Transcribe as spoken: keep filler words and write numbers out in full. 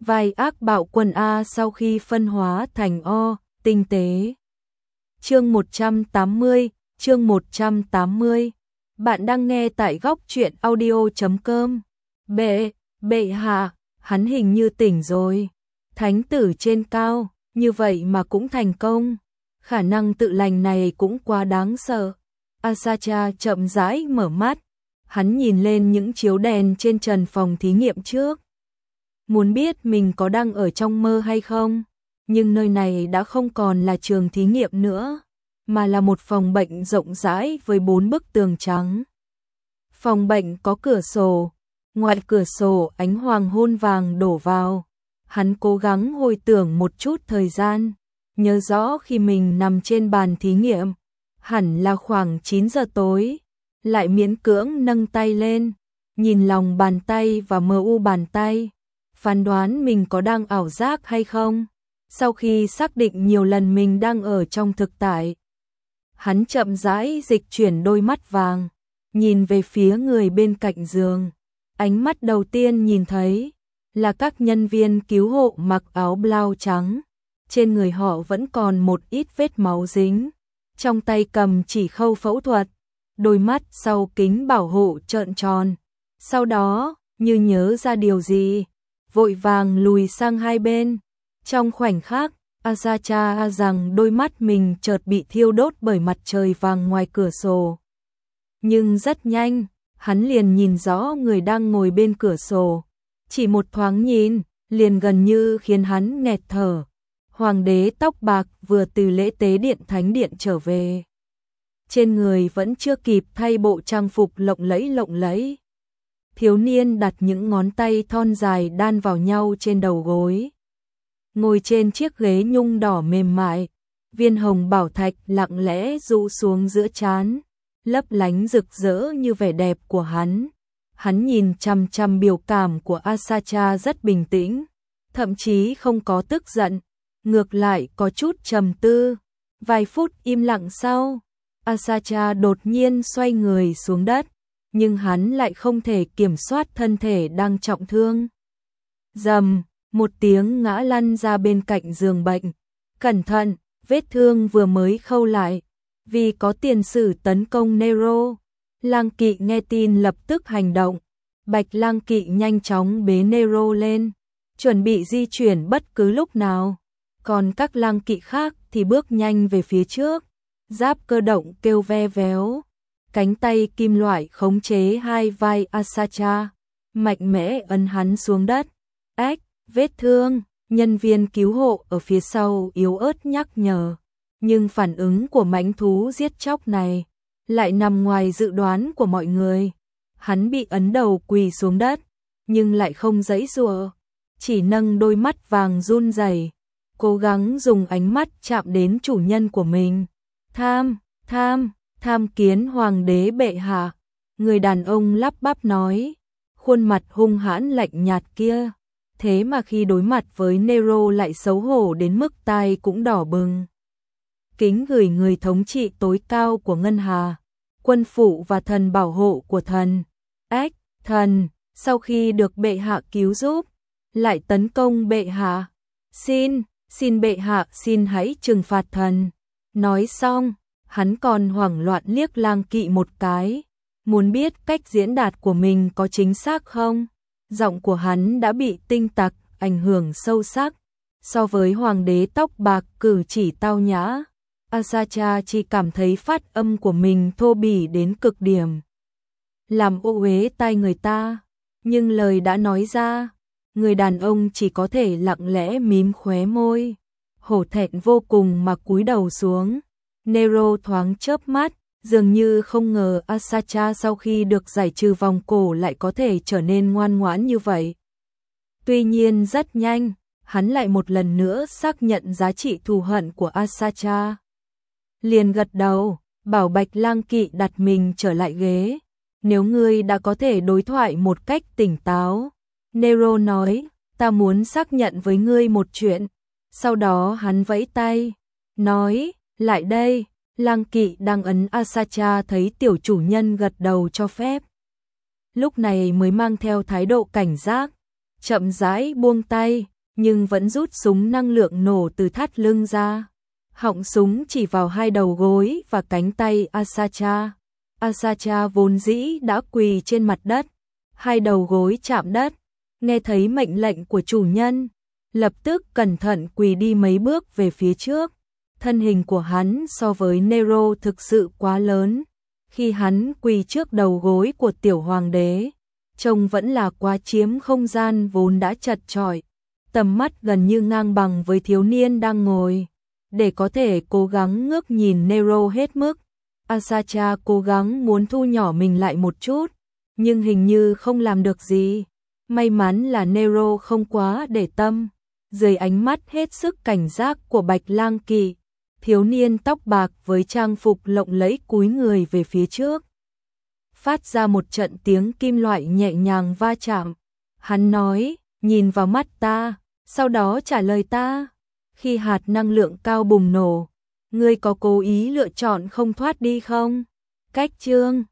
vai ác bạo quân A sau khi phân hóa thành O, tinh tế. Chương một trăm tám mươi, chương một trăm tám mươi. Bạn đang nghe tại góc truyện audio chấm com. Bệ, bệ hạ, hắn hình như tỉnh rồi. Thánh tử trên cao, như vậy mà cũng thành công. Khả năng tự lành này cũng quá đáng sợ. Asacha chậm rãi mở mắt. Hắn nhìn lên những chiếu đèn trên trần phòng thí nghiệm trước. Muốn biết mình có đang ở trong mơ hay không? Nhưng nơi này đã không còn là trường thí nghiệm nữa, mà là một phòng bệnh rộng rãi với bốn bức tường trắng. Phòng bệnh có cửa sổ, ngoài cửa sổ ánh hoàng hôn vàng đổ vào. Hắn cố gắng hồi tưởng một chút thời gian, nhớ rõ khi mình nằm trên bàn thí nghiệm, hẳn là khoảng chín giờ tối, lại miễn cưỡng nâng tay lên, nhìn lòng bàn tay và mờ u bàn tay, phán đoán mình có đang ảo giác hay không. Sau khi xác định nhiều lần mình đang ở trong thực tại, hắn chậm rãi dịch chuyển đôi mắt vàng, nhìn về phía người bên cạnh giường. Ánh mắt đầu tiên nhìn thấy là các nhân viên cứu hộ mặc áo blau trắng, trên người họ vẫn còn một ít vết máu dính, trong tay cầm chỉ khâu phẫu thuật, đôi mắt sau kính bảo hộ trợn tròn. Sau đó, như nhớ ra điều gì, vội vàng lùi sang hai bên. Trong khoảnh khắc, Asacha rằng đôi mắt mình chợt bị thiêu đốt bởi mặt trời vàng ngoài cửa sổ. Nhưng rất nhanh, hắn liền nhìn rõ người đang ngồi bên cửa sổ. Chỉ một thoáng nhìn, liền gần như khiến hắn nghẹt thở. Hoàng đế tóc bạc vừa từ lễ tế điện thánh điện trở về. Trên người vẫn chưa kịp thay bộ trang phục lộng lẫy lộng lẫy. Thiếu niên đặt những ngón tay thon dài đan vào nhau trên đầu gối. Ngồi trên chiếc ghế nhung đỏ mềm mại, viên hồng bảo thạch lặng lẽ rụ xuống giữa trán, lấp lánh rực rỡ như vẻ đẹp của hắn. Hắn nhìn chằm chằm biểu cảm của Asacha rất bình tĩnh, thậm chí không có tức giận, ngược lại có chút trầm tư. Vài phút im lặng sau, Asacha đột nhiên xoay người xuống đất, nhưng hắn lại không thể kiểm soát thân thể đang trọng thương. Rầm, một tiếng ngã lăn ra bên cạnh giường bệnh. Cẩn thận, vết thương vừa mới khâu lại, vì có tiền sử tấn công Nero. Lang Kỵ nghe tin lập tức hành động. Bạch Lang Kỵ nhanh chóng bế Nero lên, chuẩn bị di chuyển bất cứ lúc nào. Còn các lang kỵ khác thì bước nhanh về phía trước. Giáp cơ động kêu ve véo, cánh tay kim loại khống chế hai vai Asacha, mạnh mẽ ấn hắn xuống đất. Ách, vết thương, nhân viên cứu hộ ở phía sau yếu ớt nhắc nhở. Nhưng phản ứng của mãnh thú giết chóc này lại nằm ngoài dự đoán của mọi người. Hắn bị ấn đầu quỳ xuống đất, nhưng lại không giãy giụa, chỉ nâng đôi mắt vàng run rẩy, cố gắng dùng ánh mắt chạm đến chủ nhân của mình. Tham, tham, tham kiến hoàng đế bệ hạ, người đàn ông lắp bắp nói, khuôn mặt hung hãn lạnh nhạt kia. Thế mà khi đối mặt với Nero lại xấu hổ đến mức tai cũng đỏ bừng. Kính gửi người thống trị tối cao của Ngân Hà, quân phụ và thần bảo hộ của thần. Ách, thần, sau khi được bệ hạ cứu giúp, lại tấn công bệ hạ. Xin, xin bệ hạ xin hãy trừng phạt thần. Nói xong, hắn còn hoảng loạn liếc Lang Kỵ một cái, muốn biết cách diễn đạt của mình có chính xác không. Giọng của hắn đã bị tinh tặc ảnh hưởng sâu sắc. So với hoàng đế tóc bạc cử chỉ tao nhã, Asacha chỉ cảm thấy phát âm của mình thô bỉ đến cực điểm, làm ô uế tai người ta. Nhưng lời đã nói ra, người đàn ông chỉ có thể lặng lẽ mím khóe môi, hổ thẹn vô cùng mà cúi đầu xuống. Nero thoáng chớp mắt, dường như không ngờ Asacha sau khi được giải trừ vòng cổ lại có thể trở nên ngoan ngoãn như vậy. Tuy nhiên rất nhanh, hắn lại một lần nữa xác nhận giá trị thù hận của Asacha. Liền gật đầu, bảo Bạch Lang Kỵ đặt mình trở lại ghế. Nếu ngươi đã có thể đối thoại một cách tỉnh táo, Nero nói, ta muốn xác nhận với ngươi một chuyện. Sau đó hắn vẫy tay, nói, lại đây. Lang Kỵ đang ấn Asacha thấy tiểu chủ nhân gật đầu cho phép, lúc này mới mang theo thái độ cảnh giác, chậm rãi buông tay, nhưng vẫn rút súng năng lượng nổ từ thắt lưng ra. Họng súng chỉ vào hai đầu gối và cánh tay Asacha. Asacha vốn dĩ đã quỳ trên mặt đất, hai đầu gối chạm đất, nghe thấy mệnh lệnh của chủ nhân, lập tức cẩn thận quỳ đi mấy bước về phía trước. Thân hình của hắn so với Nero thực sự quá lớn, khi hắn quỳ trước đầu gối của tiểu hoàng đế, trông vẫn là quá chiếm không gian vốn đã chật chội, tầm mắt gần như ngang bằng với thiếu niên đang ngồi. Để có thể cố gắng ngước nhìn Nero hết mức, Asacha cố gắng muốn thu nhỏ mình lại một chút, nhưng hình như không làm được gì. May mắn là Nero không quá để tâm. Dưới ánh mắt hết sức cảnh giác của Bạch Lang Kỵ, thiếu niên tóc bạc với trang phục lộng lẫy cúi người về phía trước, phát ra một trận tiếng kim loại nhẹ nhàng va chạm. Hắn nói, nhìn vào mắt ta, sau đó trả lời ta. Khi hạt năng lượng cao bùng nổ, ngươi có cố ý lựa chọn không thoát đi không? Cách chương